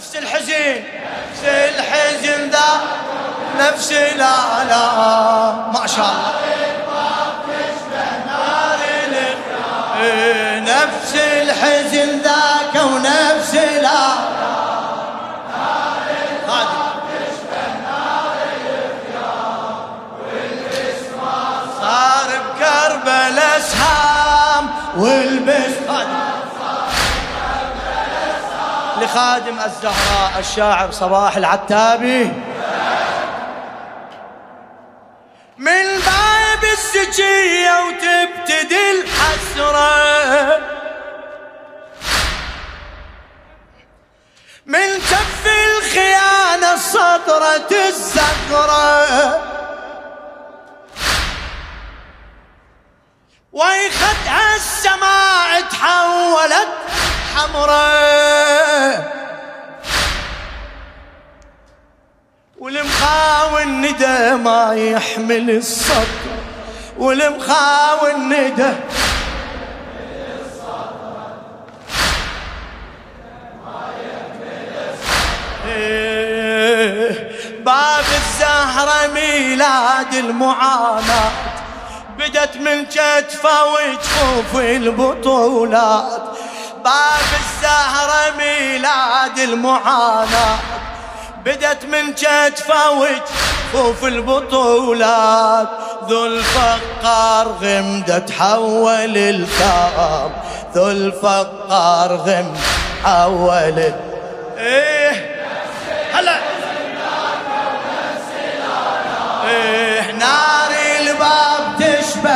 نفس الحزن نفس الحزن ذا نفس الآلام ما شاء الله نفس الحزن ذاك ونفس الآلام صار بكربلاء اسهام والبس لخادم الزهراء الشاعر صباح العتابي من باب السجية وتبتدي الحسرة من كف الخيانة صدرة الزهرة ويخدها السماء تحولت حمراء والمخاوي الندى ما يحمل الصدر والمخاوي الندى باب الزهرة ميلاد المعاناة بدت من كتفه وجفوف البطولات باب الزهرة ميلاد المعاناة بدت من كتفه وجفوف البطولات ذو الفقار غمدة تحول الكام ذو الفقار غمدة تحول هلا نار الباب تشبه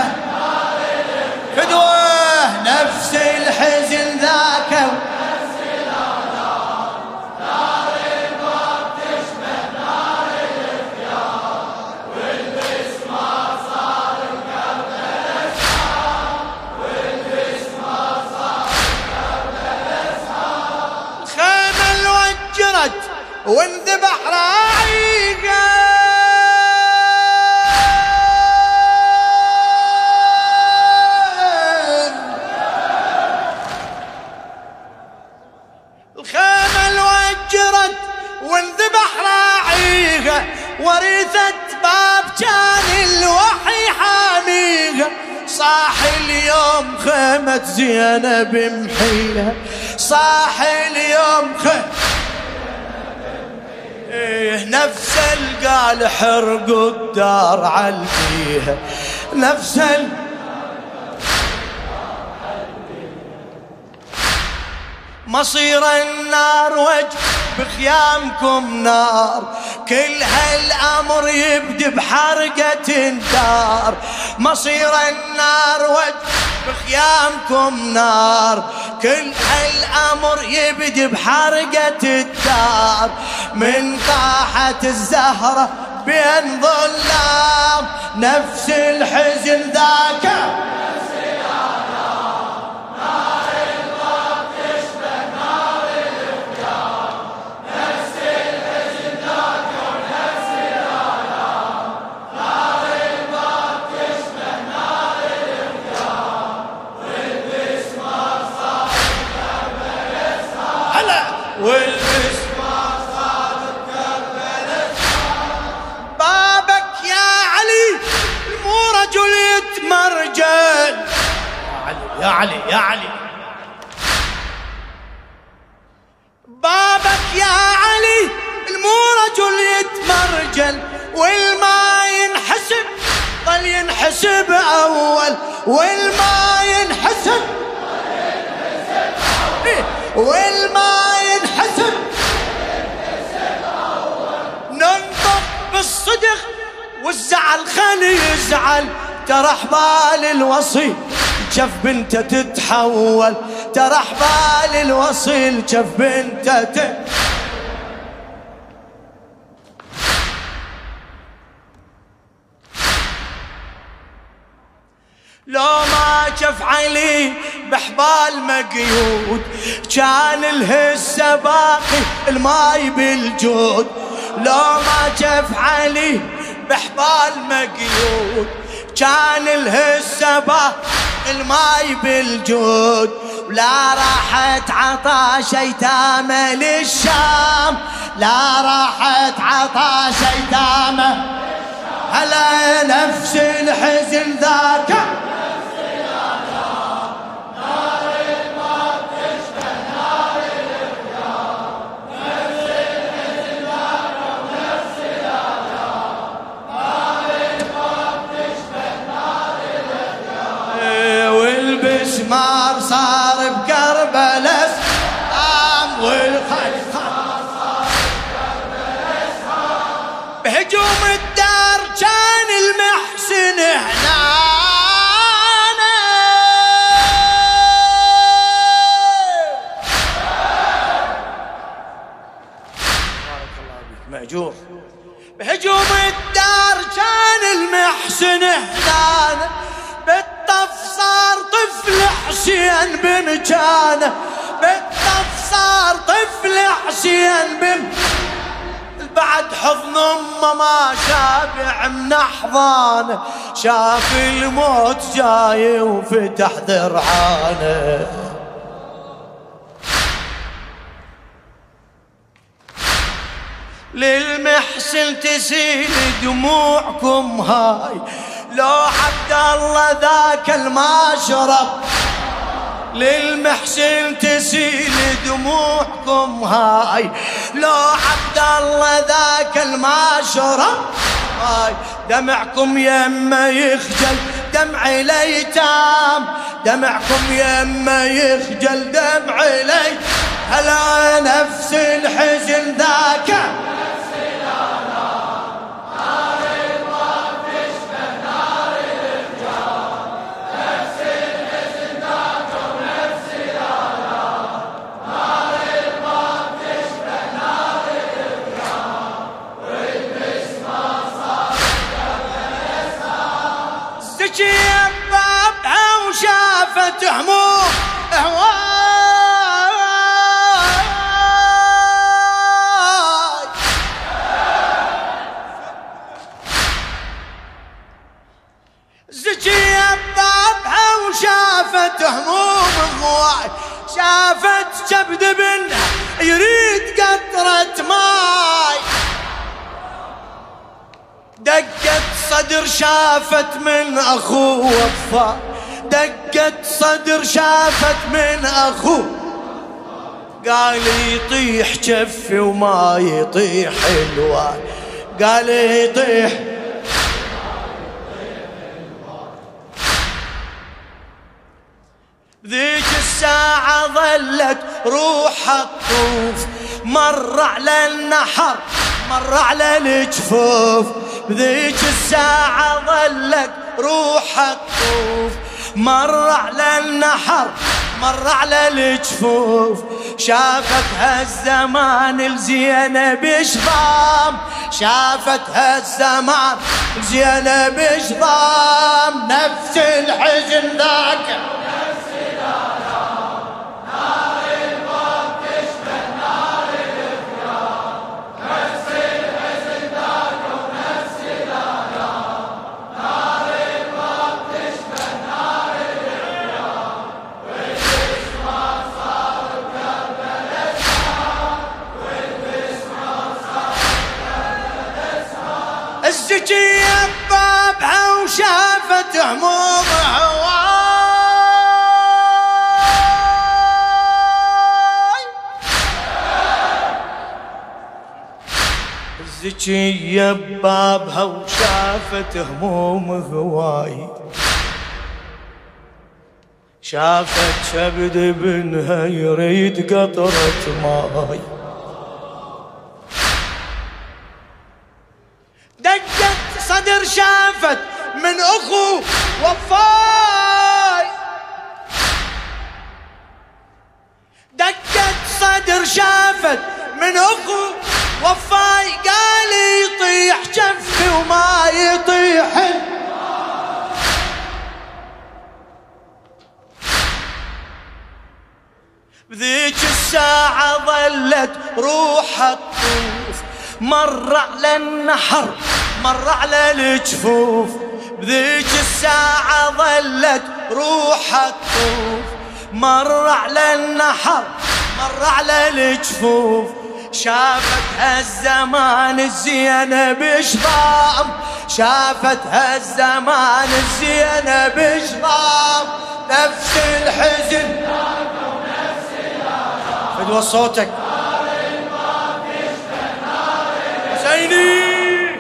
فدوه نفس الحزن ذاك نفس الآلام نار الباب تشبه نار الخيام والبسمة صار بكربلاء اسهام والبسمة صار بكربلاء اسهام الخيمة انوجرت وانذبح راعيقه وانذبح راعيها ورثت باب كان الوحي حاميها صاح اليوم خيمة زينب محيها صاح اليوم نفس القال حرقوا الدار عليها نفس مصير النار وجه بخيامكم نار كل هالأمر يبدي بحرقة الدار مصير النار وجه بخيامكم نار كل هالأمر يبدي بحرقة الدار من طاحت الزهرة بين ظلام نفس الحزن ذاك والبسمة صار بكربلاء بابك يا علي مو رجل يتمرجل يا علي يا علي بابك يا علي مو رجل يتمرجل والما ينحسب ظل ينحسب أول والما ينحسب والما ينحسب ننطق بالصدق والزعل خلي يزعل ترى حبال الوصي شف بنته تتحول ترى حبال الوصي شف بنته لو ما شف علي بحبال مقيود كان الهسه باقي الماي بالجود لو ما شف علي بحبال مقيود كان الهسه باقي الماي بالجود ولا راحت عطاش ايتام للشام لا راحت عطاش ايتامه هلا نفس الحزن ذاك والبسمار صار بكربلاء والخيل بهجوم الدار كان المحسن هنا بارك الله بك مأجور بهجوم الدار كان المحسن هنا بالطف صار طفل حسين بمكانه بالطف صار طفل حسين بعد حضن امه ما شابع من احضانه شاف الموت جاي وفتح ذرعانه للمحسن تسيل دموعكم هاي لو عبد الله ذاك المشرب للمحسن تسيل دموعكم هاي لو عبد الله ذاك المشرب هاي دمعكم يما يخجل دمع الايتام دمعكم يما يخجل دمع الايتام هلا نفس الحزن ذاك بابها وشافت هموم هواي زكية بابها وشافت هموم هواي شافت كبد بنها يريد قطرة ماي دقت صدر شافت من اخوه وفاء دقت صدر شافت من اخوه قال يطيح جفي وما يطيح الوان قال يطيح ذيك الساعة ظلت روحها تطوف مر على النحر مر على الجفوف بذيك الساعة ظلت روحها تطوف مر على النحر مر على الجفوف شافت هالزمان الزينب شضام شافت هالزمان الزينب شضام نفس الحزن ذاك الزكية بابها وشافت هموم هواي الزكية بابها وشافت هموم هواي شافت شبد بنها يريد قطرة ماي دقت صدر شافت من اخو وفاي دقت صدر شافت من اخو وفاي قال يطيح جفي وما يطيح بذيك الساعة ظلت روحها تطوف مر على النحر مر على الجفوف بذيك الساعة ظلت روحها تطوف مر على النحر مر على الجفوف شافت هالزمان الزينب شضام، شافت هالزمان الزينب شضام، نفس الحزن فدوى صوتك حسيني.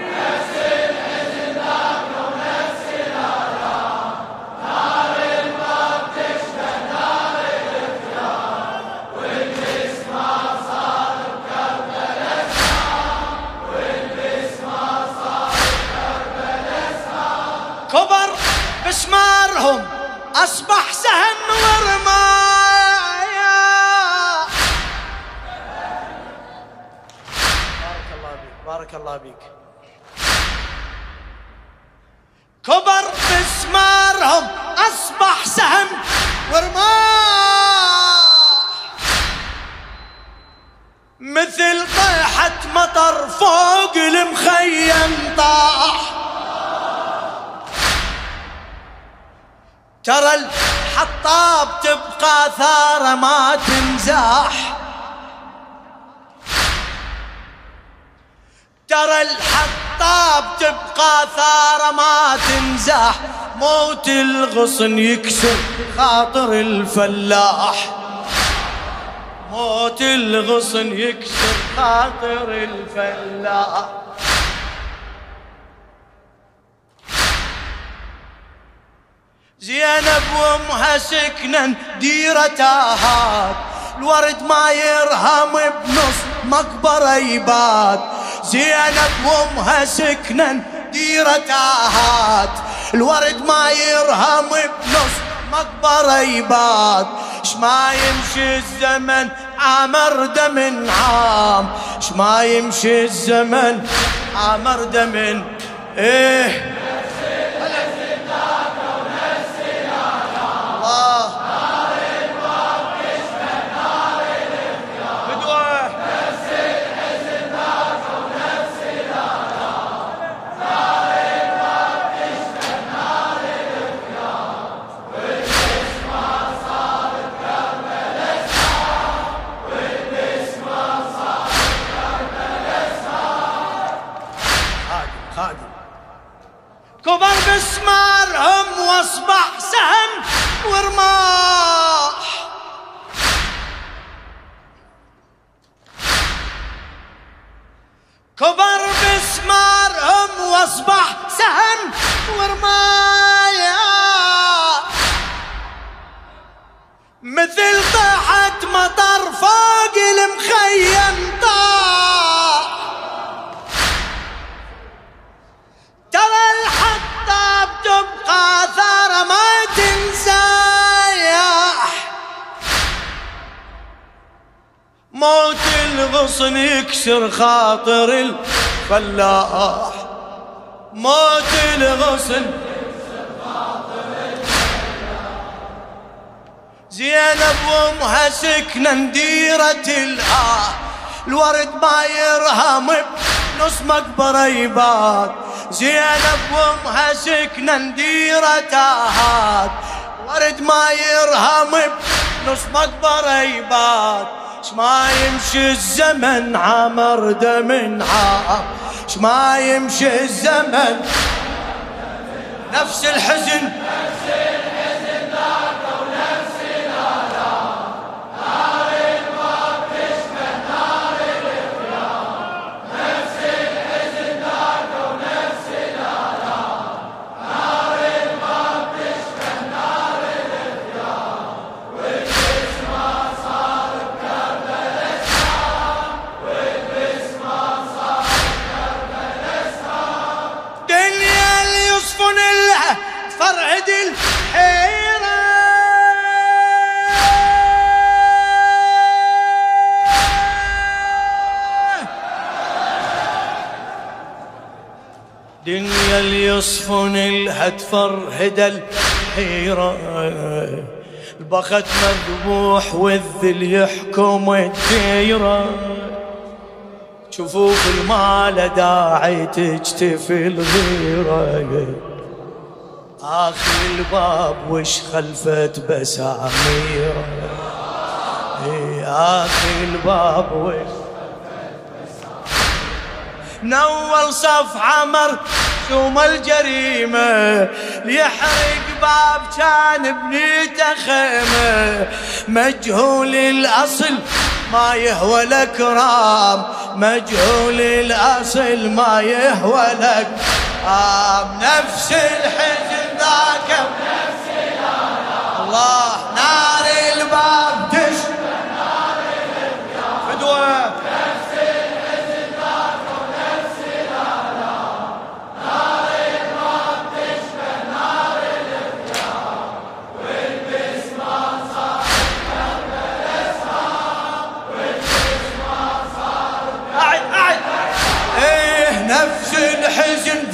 كبر بسمارهم أصبح سهم ورمايا. بارك الله بيك، بارك الله بيك. كبر بسمارهم أصبح سهم ورماح، مثل طيحة مطر فوق المخيم طاح. ترى الحطاب تبقى ثارة ما تنزاح، ترى الحطاب تبقى ثارة ما تنزاح، موت الغصن يكسر خاطر الفلاح، موت الغصن يكسر خاطر الفلاح. زينب وامها سكنا ديرة تاهات، الورد ما يرهم بنص مقبرة يبات. زينب وامها سكنا ديرة تاهات، الورد ما يرهم بنص مقبرة يبات. شما يمشي الزمن عامر دم عام، شما يمشي الزمن عامر دم ايه. كبر بسمارهم واصبح سهم ورماح، كبر بسمارهم واصبح سهم ورمايا، مثل طاحت مطر فوق المخيم طاح. ترى الحطاب تبقى ثارة ما تنزاح، موت الغصن يكسر خاطر الفلاح، موت الغصن يكسر خاطر الفلاح. زينب وامها سكنا ديرة الآه، الورد ما يرهم بنص مقبرة يبات. زينب وامها سكنا ديرة تاهات، ورد ما يرهم بنص مقبرة يبات. شما يمشي الزمن عامر دم عام، شما يمشي الزمن نفس الحزن، نفس الحزن ذاك ونفس الآلام. نار الباب تشبه نار الخيام، نفس الحزن ذاك ونفس الآلام. نار الباب تشبه نار الخيام، والبس ما صار بكربلاء اسهام، والبس ما صار بكربلاء اسهام. دنيا اللي يصفن لها تفرعد الحيرة، دنيا اللي يصفن لها تفرهد الحيرة. البخت مذبوح والذل يحكم الديرة، شوفوا بالمال داعي تجتفي الغيرة. آخر الباب وش خلفت بساميرة، آخر الباب وش خلفت نول صف عمر ثم الجريمة ليحرق باب كان بنيته خيمة. مجهول الأصل ما يهوى الأكرام، مجهول الأصل ما يهوى الأكرام. نفس الحزن ذاك ونفس الآلام، الله نار الباب تشبه نار الإبكار. فدوة نفس الحزن ذاك ونفس الآلام، نار الباب تشبه نار الإبكار. والبسمة صار كربلاء أسهام، والبسمة صار. أعد أعد. إيه نفس الحزن